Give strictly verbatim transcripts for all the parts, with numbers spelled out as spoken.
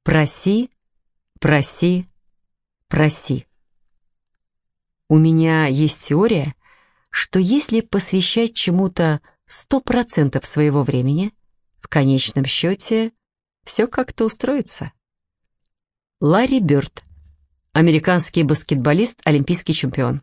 Проси, проси, проси. У меня есть теория, что если посвящать чему-то сто процентов своего времени, в конечном счете все как-то устроится. Ларри Бёрд, американский баскетболист, олимпийский чемпион.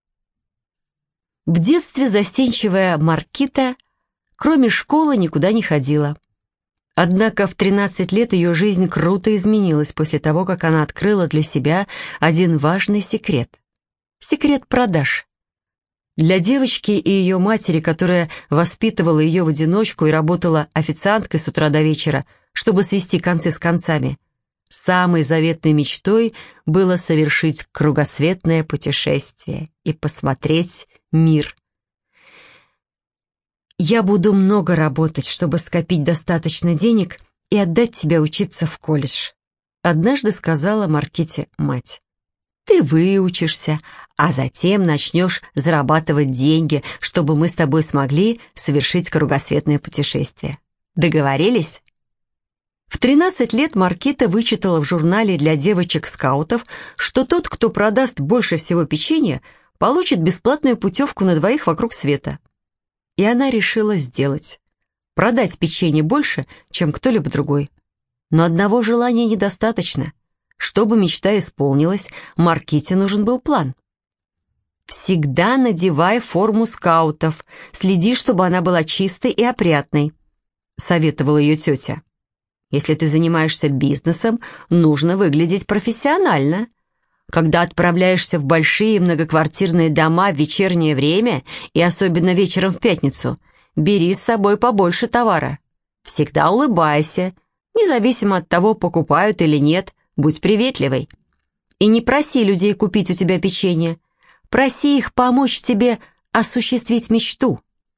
В детстве застенчивая Маркита, кроме школы, никуда не ходила. Однако в тринадцать лет ее жизнь круто изменилась после того, как она открыла для себя один важный секрет. Секрет продаж. Для девочки и ее матери, которая воспитывала ее в одиночку и работала официанткой с утра до вечера, чтобы свести концы с концами, самой заветной мечтой было совершить кругосветное путешествие и посмотреть мир. «Я буду много работать, чтобы скопить достаточно денег и отдать тебя учиться в колледж», однажды сказала Марките мать. «Ты выучишься, а затем начнешь зарабатывать деньги, чтобы мы с тобой смогли совершить кругосветное путешествие. Договорились?» В тринадцать лет Маркита вычитала в журнале для девочек-скаутов, что тот, кто продаст больше всего печенья, получит бесплатную путевку на двоих вокруг света. И она решила сделать. Продать печенье больше, чем кто-либо другой. Но одного желания недостаточно. Чтобы мечта исполнилась, Марките нужен был план. «Всегда надевай форму скаутов, следи, чтобы она была чистой и опрятной», — советовала ее тетя. «Если ты занимаешься бизнесом, нужно выглядеть профессионально. Когда отправляешься в большие многоквартирные дома в вечернее время, и особенно вечером в пятницу, бери с собой побольше товара. Всегда улыбайся, независимо от того, покупают или нет, будь приветливой. И не проси людей купить у тебя печенье, проси их помочь тебе осуществить мечту».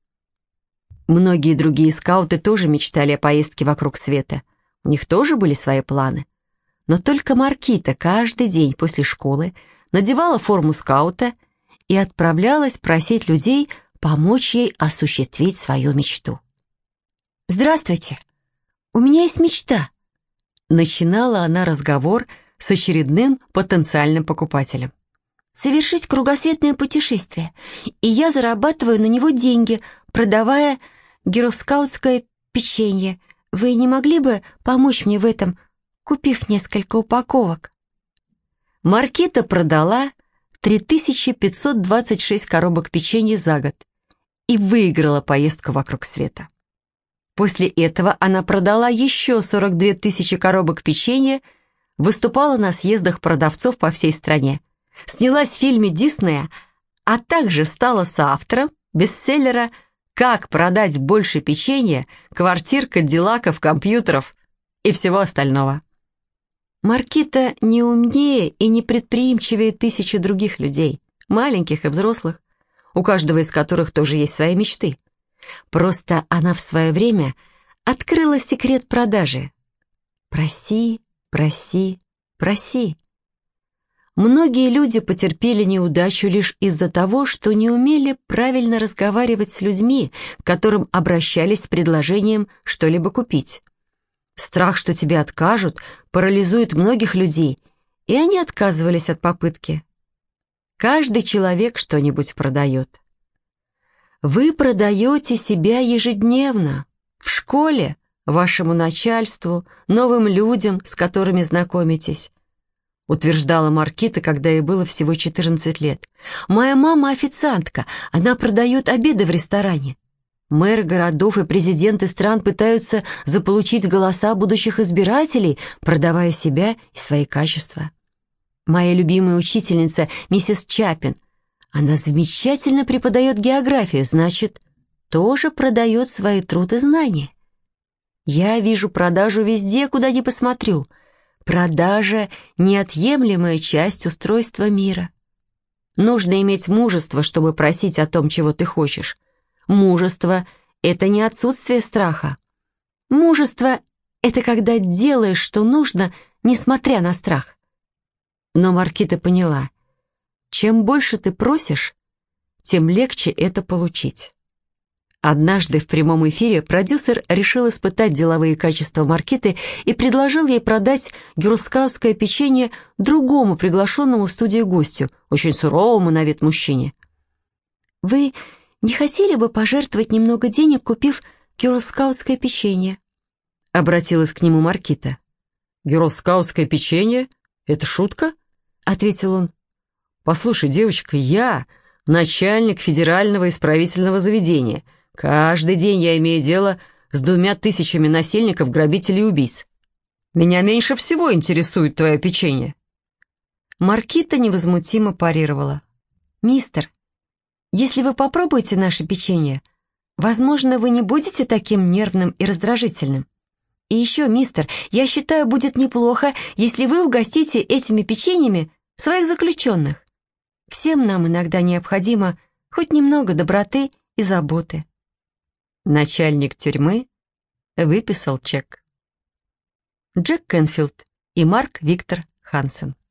Многие другие скауты тоже мечтали о поездке вокруг света. У них тоже были свои планы. Но только Маркита каждый день после школы надевала форму скаута и отправлялась просить людей помочь ей осуществить свою мечту. «Здравствуйте, у меня есть мечта», — начинала она разговор с очередным потенциальным покупателем. «Совершить кругосветное путешествие, и я зарабатываю на него деньги, продавая гирлскаутское печенье. Вы не могли бы помочь мне в этом, купив несколько упаковок?» Маркита продала три тысячи пятьсот двадцать шесть коробок печенья за год и выиграла поездку вокруг света. После этого она продала еще сорок две тысячи коробок печенья, выступала на съездах продавцов по всей стране, снялась в фильме Диснея, а также стала соавтором бестселлера «Как продать больше печенья, квартир, кадиллаков, компьютеров и всего остального». Маркита не умнее и не предприимчивее тысячи других людей, маленьких и взрослых, у каждого из которых тоже есть свои мечты. Просто она в свое время открыла секрет продажи. Проси, проси, проси. Многие люди потерпели неудачу лишь из-за того, что не умели правильно разговаривать с людьми, к которым обращались с предложением что-либо купить. Страх, что тебе откажут, парализует многих людей, и они отказывались от попытки. Каждый человек что-нибудь продает. Вы продаете себя ежедневно, в школе, вашему начальству, новым людям, с которыми знакомитесь, утверждала Маркита, когда ей было всего четырнадцать лет. «Моя мама официантка, она продает обеды в ресторане. Мэры городов и президенты стран пытаются заполучить голоса будущих избирателей, продавая себя и свои качества. Моя любимая учительница, миссис Чапин, она замечательно преподает географию, значит, тоже продает свои труд и знания. Я вижу продажу везде, куда ни посмотрю. Продажа — неотъемлемая часть устройства мира. Нужно иметь мужество, чтобы просить о том, чего ты хочешь. Мужество — это не отсутствие страха. Мужество — это когда делаешь, что нужно, несмотря на страх». Но Маркита поняла, чем больше ты просишь, тем легче это получить. Однажды в прямом эфире продюсер решил испытать деловые качества Маркиты и предложил ей продать гюрскауское печенье другому приглашенному в студию гостю, очень суровому на вид мужчине. «Вы не хотели бы пожертвовать немного денег, купив гюрскауское печенье?» — обратилась к нему Маркита. «Гюрскауское печенье? Это шутка?» — ответил он. «Послушай, девочка, я начальник федерального исправительного заведения. Каждый день я имею дело с двумя тысячами насильников, грабителей и убийц. Меня меньше всего интересует твое печенье». Маркита невозмутимо парировала. «Мистер, если вы попробуете наше печенье, возможно, вы не будете таким нервным и раздражительным. И еще, мистер, я считаю, будет неплохо, если вы угостите этими печеньями своих заключенных. Всем нам иногда необходимо хоть немного доброты и заботы». Начальник тюрьмы выписал чек. Джек Кенфилд и Марк Виктор Хансен.